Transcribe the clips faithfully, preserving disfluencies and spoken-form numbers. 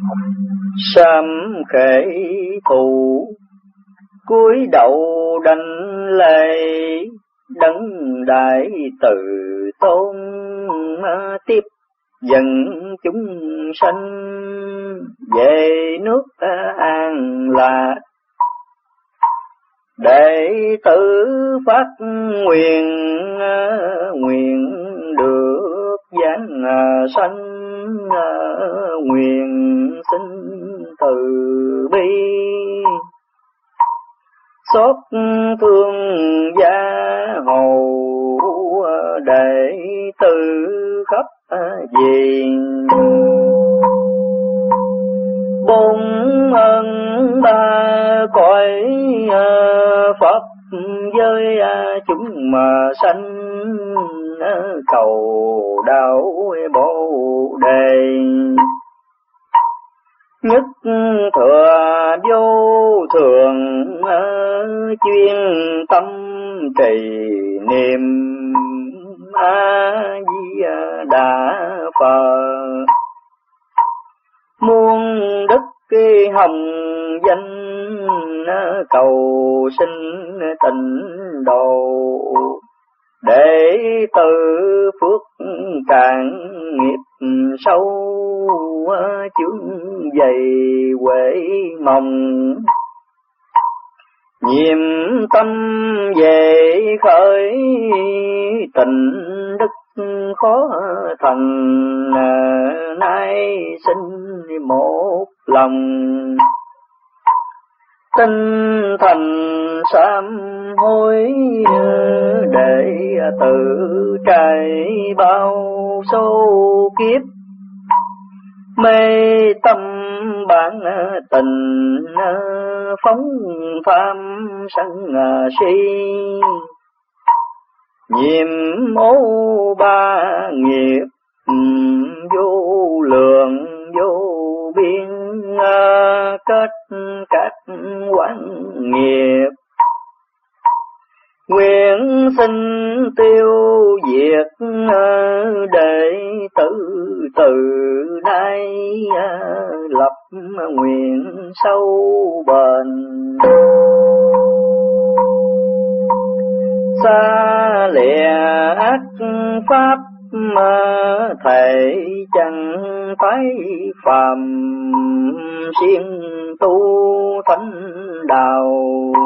sám khể thù cúi đầu đảnh lễ, đấng đại từ tôn tiếp dẫn chúng sanh về nước an lạc. Đệ tử phát nguyện, nguyện được giảng sanh, nguyện xin từ bi xót thương gia hầu, đệ tử khắp diện bốn ân ba cõi Phật với chúng mà sanh, cầu đạo Bồ Đề nhất thừa vô thường, chuyên tâm trì niệm A Di Đà Phật. Muôn đức cái hồng danh, cầu xin tịnh độ, để từ phước càng nghiệp sâu, chướng dày huệ mong. Nhiệm tâm về khởi, tình đức khó thành, nay xin một lòng tinh thần sám hối, để tự trải bao số kiếp mê tâm bản tình, phóng tham sân si. Nhiệm ô ba nghiệp vô lượng vô biên, kết các quán nghiệp, nguyện xin tiêu diệt, để tử từ nay lập nguyện sâu bền. Xa lìa ác pháp mà thầy chẳng phải phàm, siêng tu thánh đạo,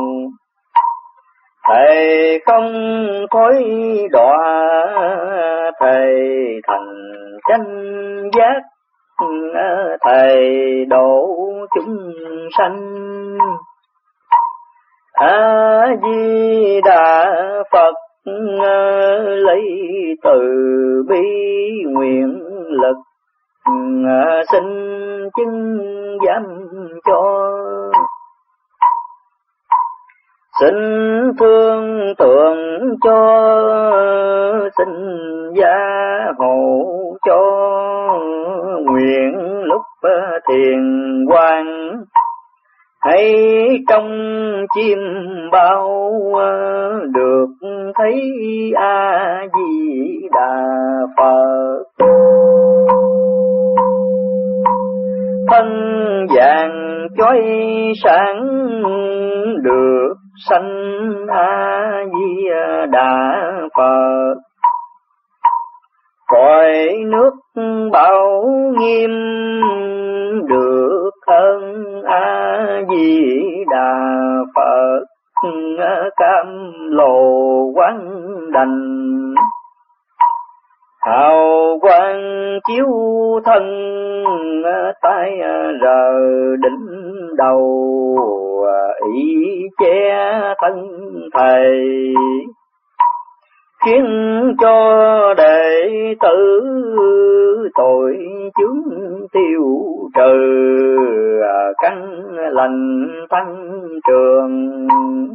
thầy không thối đọa, thầy thành chánh giác, thầy độ chúng sanh. A Di Đà Phật lấy từ bi nguyện lực, xin chứng giám cho. Xin thương tượng cho, xin gia hộ cho, nguyện lúc thiền quang hay trong chim bao, được thấy A Di Đà Phật. Thân vàng chói sáng, được sanh A Di Đà Phật. Cõi nước bảo nghiêm, được ơn A Di Đà Phật. Cam lồ quán đành, hào quang chiếu thân, tay rờ đỉnh đầu, ý che thân thầy, khiến cho đệ tử tội chướng tiêu trừ, căn lành tăng trường.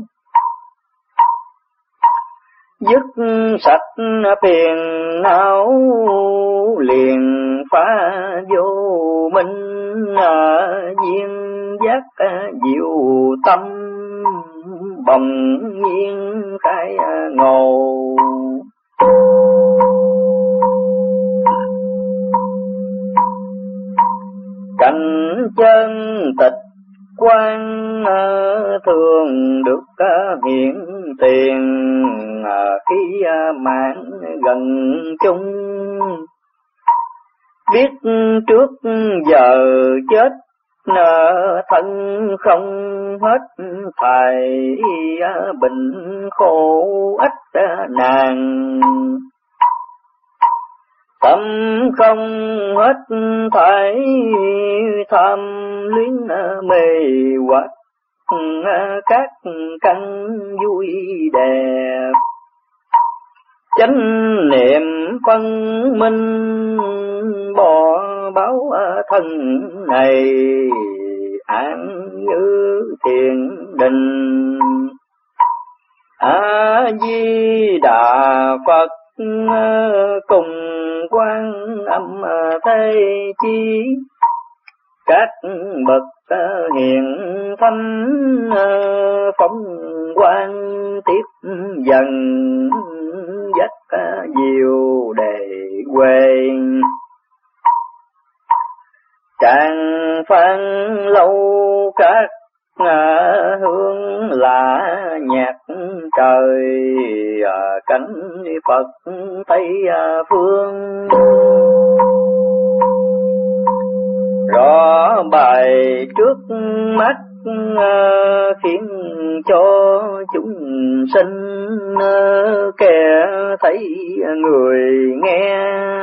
Dứt sạch phiền não, liền phá vô minh, duyên giác diệu tâm, bỗng nhiên khai ngộ. cảnh chân tịch quan thường được hiện tiền khi mạng gần chung, biết trước giờ chết thân không hết thải, bệnh khổ ít nàng tâm không hết thải, tham luyến mê hoặc các căn vui đẹp, chánh niệm phân minh bỏ báo thân này, an như thiền đình. A Di Đà Phật cùng Quan Âm Thế Chí, các bậc hiền thánh phong quang tiếp dần, dắt diệu đề quê. Tràng phan lâu các hương lạ nhạc trời, cánh Phật Tây phương. Rõ bài trước mắt khiến cho chúng sinh kẻ thấy người nghe,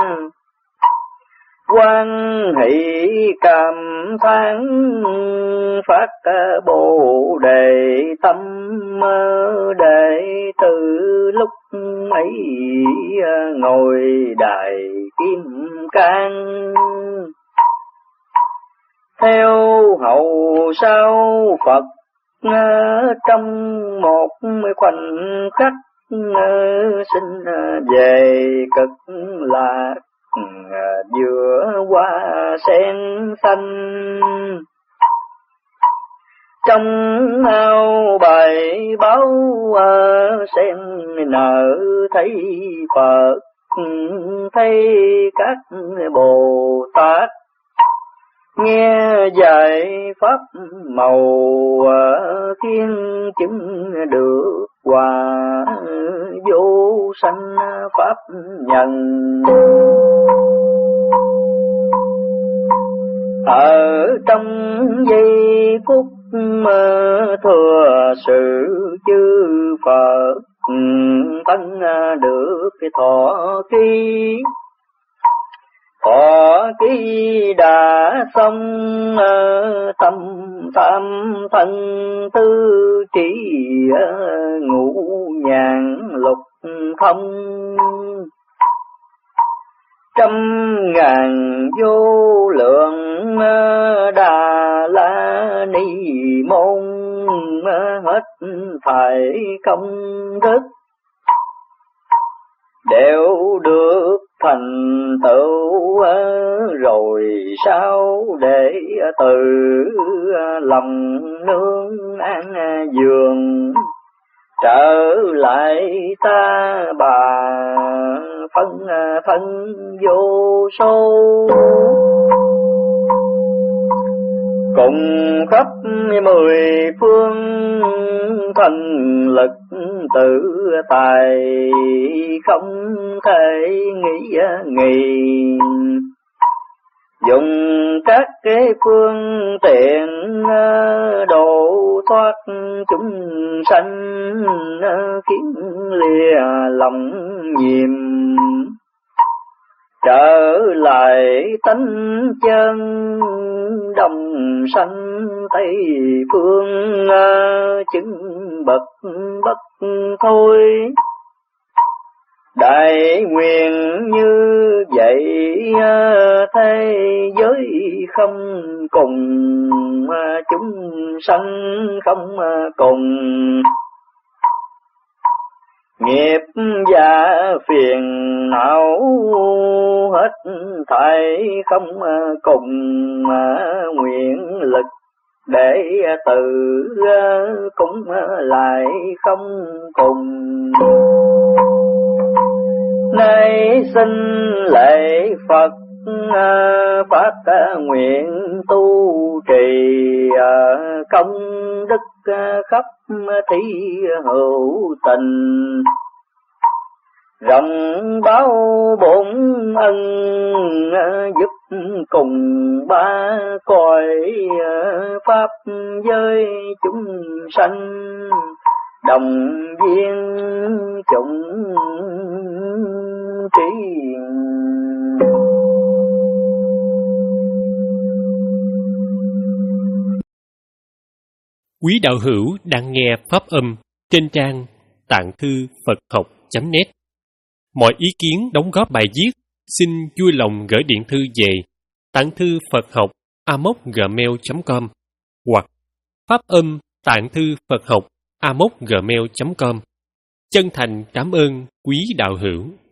quan hỷ cảm thán phát bồ đề tâm, để từ lúc ấy ngồi đài kim cang. Theo hậu sau Phật trong một khoảnh khắc, sinh về cực lạc giữa hoa sen xanh. Trong ao bài báo sen nở thấy Phật, thấy các Bồ Tát nghe dạy pháp màu, khiến chứng được quả vô sanh pháp nhân. Ở trong giây phút thừa sự chư Phật, tăng được cái thọ ký, thọ ký đã xong tâm tam thân tư trí, ngũ nhàn lục thông. Trăm ngàn vô lượng Đà La Ni môn, hết thảy công đức đều được thành tựu, rồi sao để từ lòng nương an giường, trở lại ta bà phân thân vô số. Cùng khắp mười phương thần lực tự tài, không thể nghĩ nghỉ, dùng các cái phương tiện độ thoát chúng sanh, khiến lìa lòng nhiệm, trở lại tánh chân đồng sanh Tây phương, chứng bậc bất thôi. Đại nguyện như vậy thế giới không cùng, chúng sanh không cùng, nghiệp và phiền não hết thảy không cùng, nguyện lực để tự cũng lại không cùng. Nay xin lạy Phật phát nguyện tu trì công đức khắp thí hữu tình, rộng báo bổn ân giúp cùng ba cõi pháp giới chúng sanh, đồng viên chúng trí. Quý đạo hữu đang nghe pháp âm trên trang tạng thư Phật học chấm net. Mọi ý kiến đóng góp bài viết xin vui lòng gửi điện thư về tạng thư Phật học a m o c gmail chấm com hoặc pháp âm tạng thư Phật học a m o c gmail chấm com. Chân thành cảm ơn quý đạo hữu.